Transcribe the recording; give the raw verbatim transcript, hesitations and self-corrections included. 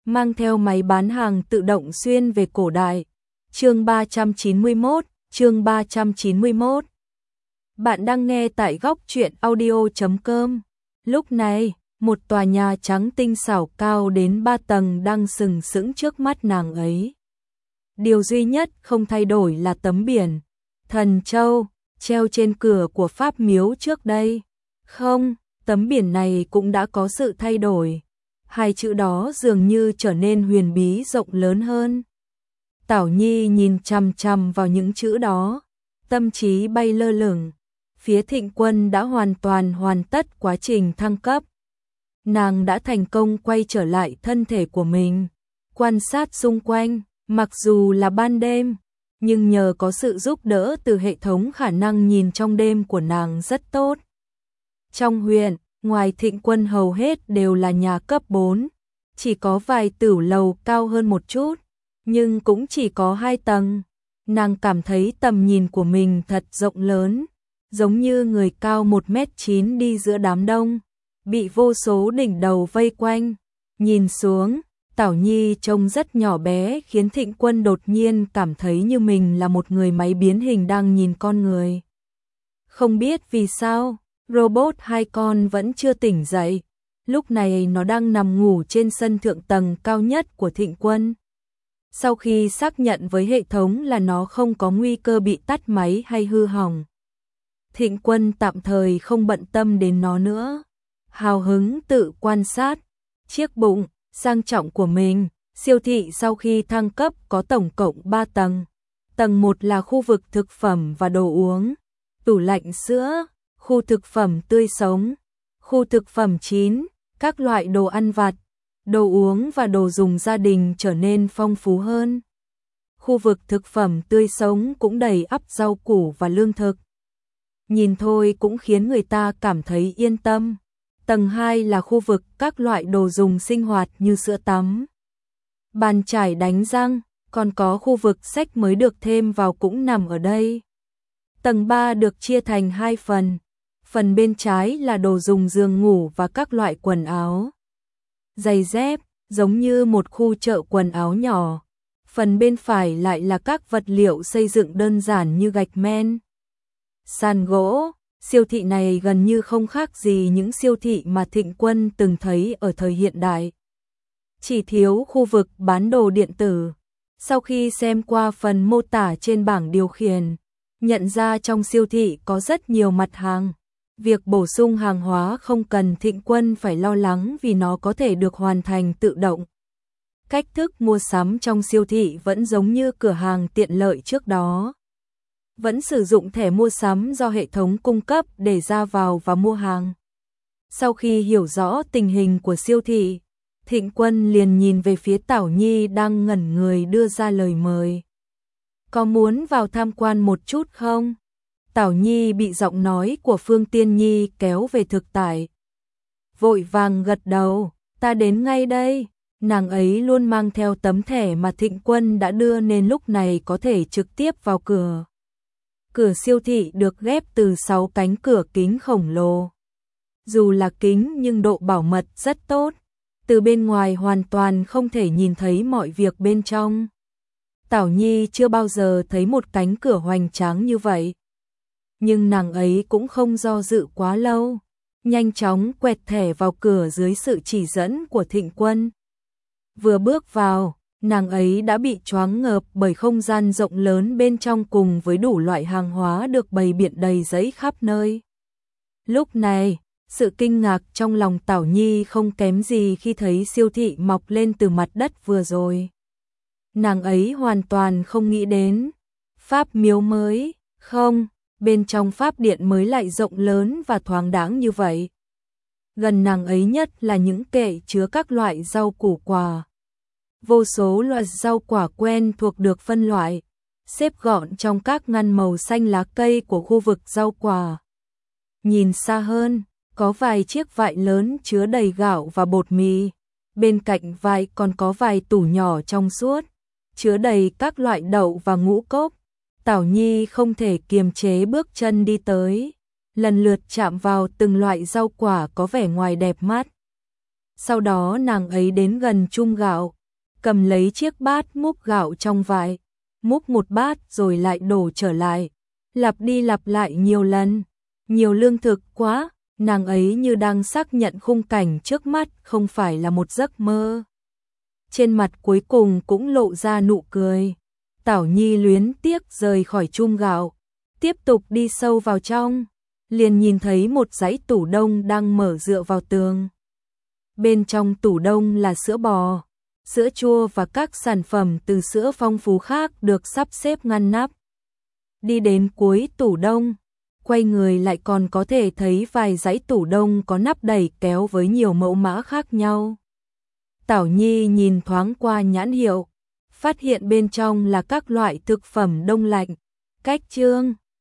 mang theo máy bán hàng tự động xuyên về cổ đại. Chương ba trăm chín mươi mốt, chương ba trăm chín mươi mốt. Bạn đang nghe tại góc truyện audio chấm com. Lúc này, một tòa nhà trắng tinh xảo cao đến ba tầng đang sừng sững trước mắt nàng ấy. Điều duy nhất không thay đổi là tấm biển Thần Châu treo trên cửa của Pháp miếu trước đây. Không, tấm biển này cũng đã có sự thay đổi. Hai chữ đó dường như trở nên huyền bí rộng lớn hơn. Tảo Nhi nhìn chằm chằm vào những chữ đó, tâm trí bay lơ lửng. Phía Thịnh Quân đã hoàn toàn hoàn tất quá trình thăng cấp. Nàng đã thành công quay trở lại thân thể của mình, quan sát xung quanh, mặc dù là ban đêm, nhưng nhờ có sự giúp đỡ từ hệ thống khả năng nhìn trong đêm của nàng rất tốt. Trong huyện, ngoài Thịnh Quân hầu hết đều là nhà cấp bốn, chỉ có vài tửu lầu cao hơn một chút, nhưng cũng chỉ có hai tầng. Nàng cảm thấy tầm nhìn của mình thật rộng lớn, giống như người cao một mét chín đi giữa đám đông, bị vô số đỉnh đầu vây quanh. Nhìn xuống, Tảo Nhi trông rất nhỏ bé khiến Thịnh Quân đột nhiên cảm thấy như mình là một người máy biến hình đang nhìn con người. Không biết vì sao, robot hai con vẫn chưa tỉnh dậy. Lúc này nó đang nằm ngủ trên sân thượng tầng cao nhất của Thịnh Quân. Sau khi xác nhận với hệ thống là nó không có nguy cơ bị tắt máy hay hư hỏng, Thịnh Quân tạm thời không bận tâm đến nó nữa. Hào hứng tự quan sát chiếc bụng sang trọng của mình. Siêu thị sau khi thăng cấp có tổng cộng ba tầng. Tầng một là khu vực thực phẩm và đồ uống, tủ lạnh sữa, khu thực phẩm tươi sống, khu thực phẩm chín, các loại đồ ăn vặt, đồ uống và đồ dùng gia đình trở nên phong phú hơn. Khu vực thực phẩm tươi sống cũng đầy ắp rau củ và lương thực. Nhìn thôi cũng khiến người ta cảm thấy yên tâm. Tầng hai là khu vực các loại đồ dùng sinh hoạt như sữa tắm, bàn chải đánh răng, còn có khu vực sách mới được thêm vào cũng nằm ở đây. Tầng ba được chia thành hai phần. Phần bên trái là đồ dùng giường ngủ và các loại quần áo, giày dép, giống như một khu chợ quần áo nhỏ. Phần bên phải lại là các vật liệu xây dựng đơn giản như gạch men, sàn gỗ. Siêu thị này gần như không khác gì những siêu thị mà Thịnh Quân từng thấy ở thời hiện đại. Chỉ thiếu khu vực bán đồ điện tử. Sau khi xem qua phần mô tả trên bảng điều khiển, nhận ra trong siêu thị có rất nhiều mặt hàng. Việc bổ sung hàng hóa không cần Thịnh Quân phải lo lắng vì nó có thể được hoàn thành tự động. Cách thức mua sắm trong siêu thị vẫn giống như cửa hàng tiện lợi trước đó. Vẫn sử dụng thẻ mua sắm do hệ thống cung cấp để ra vào và mua hàng. Sau khi hiểu rõ tình hình của siêu thị, Thịnh Quân liền nhìn về phía Tảo Nhi đang ngẩn người đưa ra lời mời. Có muốn vào tham quan một chút không? Tảo Nhi bị giọng nói của Phương Tiên Nhi kéo về thực tại. Vội vàng gật đầu, ta đến ngay đây. Nàng ấy luôn mang theo tấm thẻ mà Thịnh Quân đã đưa nên lúc này có thể trực tiếp vào cửa. Cửa siêu thị được ghép từ sáu cánh cửa kính khổng lồ. Dù là kính nhưng độ bảo mật rất tốt. Từ bên ngoài hoàn toàn không thể nhìn thấy mọi việc bên trong. Tảo Nhi chưa bao giờ thấy một cánh cửa hoành tráng như vậy. Nhưng nàng ấy cũng không do dự quá lâu. Nhanh chóng quẹt thẻ vào cửa dưới sự chỉ dẫn của Thịnh Quân. Vừa bước vào, nàng ấy đã bị choáng ngợp bởi không gian rộng lớn bên trong cùng với đủ loại hàng hóa được bày biện đầy giấy khắp nơi. Lúc này, sự kinh ngạc trong lòng Tảo Nhi không kém gì khi thấy siêu thị mọc lên từ mặt đất vừa rồi. Nàng ấy hoàn toàn không nghĩ đến Pháp miếu mới, không, bên trong Pháp điện mới lại rộng lớn và thoáng đãng như vậy. Gần nàng ấy nhất là những kệ chứa các loại rau củ quả. Vô số loại rau quả quen thuộc được phân loại, xếp gọn trong các ngăn màu xanh lá cây của khu vực rau quả. Nhìn xa hơn, có vài chiếc vại lớn chứa đầy gạo và bột mì. Bên cạnh vại còn có vài tủ nhỏ trong suốt, chứa đầy các loại đậu và ngũ cốc. Tảo Nhi không thể kiềm chế bước chân đi tới, lần lượt chạm vào từng loại rau quả có vẻ ngoài đẹp mắt. Sau đó nàng ấy đến gần chum gạo, cầm lấy chiếc bát múc gạo trong vại, múc một bát rồi lại đổ trở lại, lặp đi lặp lại nhiều lần. Nhiều lương thực quá, nàng ấy như đang xác nhận khung cảnh trước mắt không phải là một giấc mơ. Trên mặt cuối cùng cũng lộ ra nụ cười. Tảo Nhi luyến tiếc rời khỏi chum gạo, tiếp tục đi sâu vào trong, liền nhìn thấy một dãy tủ đông đang mở dựa vào tường. Bên trong tủ đông là sữa bò, sữa chua và các sản phẩm từ sữa phong phú khác được sắp xếp ngăn nắp. Đi đến cuối tủ đông, quay người lại còn có thể thấy vài dãy tủ đông có nắp đẩy kéo với nhiều mẫu mã khác nhau. Tảo Nhi nhìn thoáng qua nhãn hiệu, phát hiện bên trong là các loại thực phẩm đông lạnh, cách chương.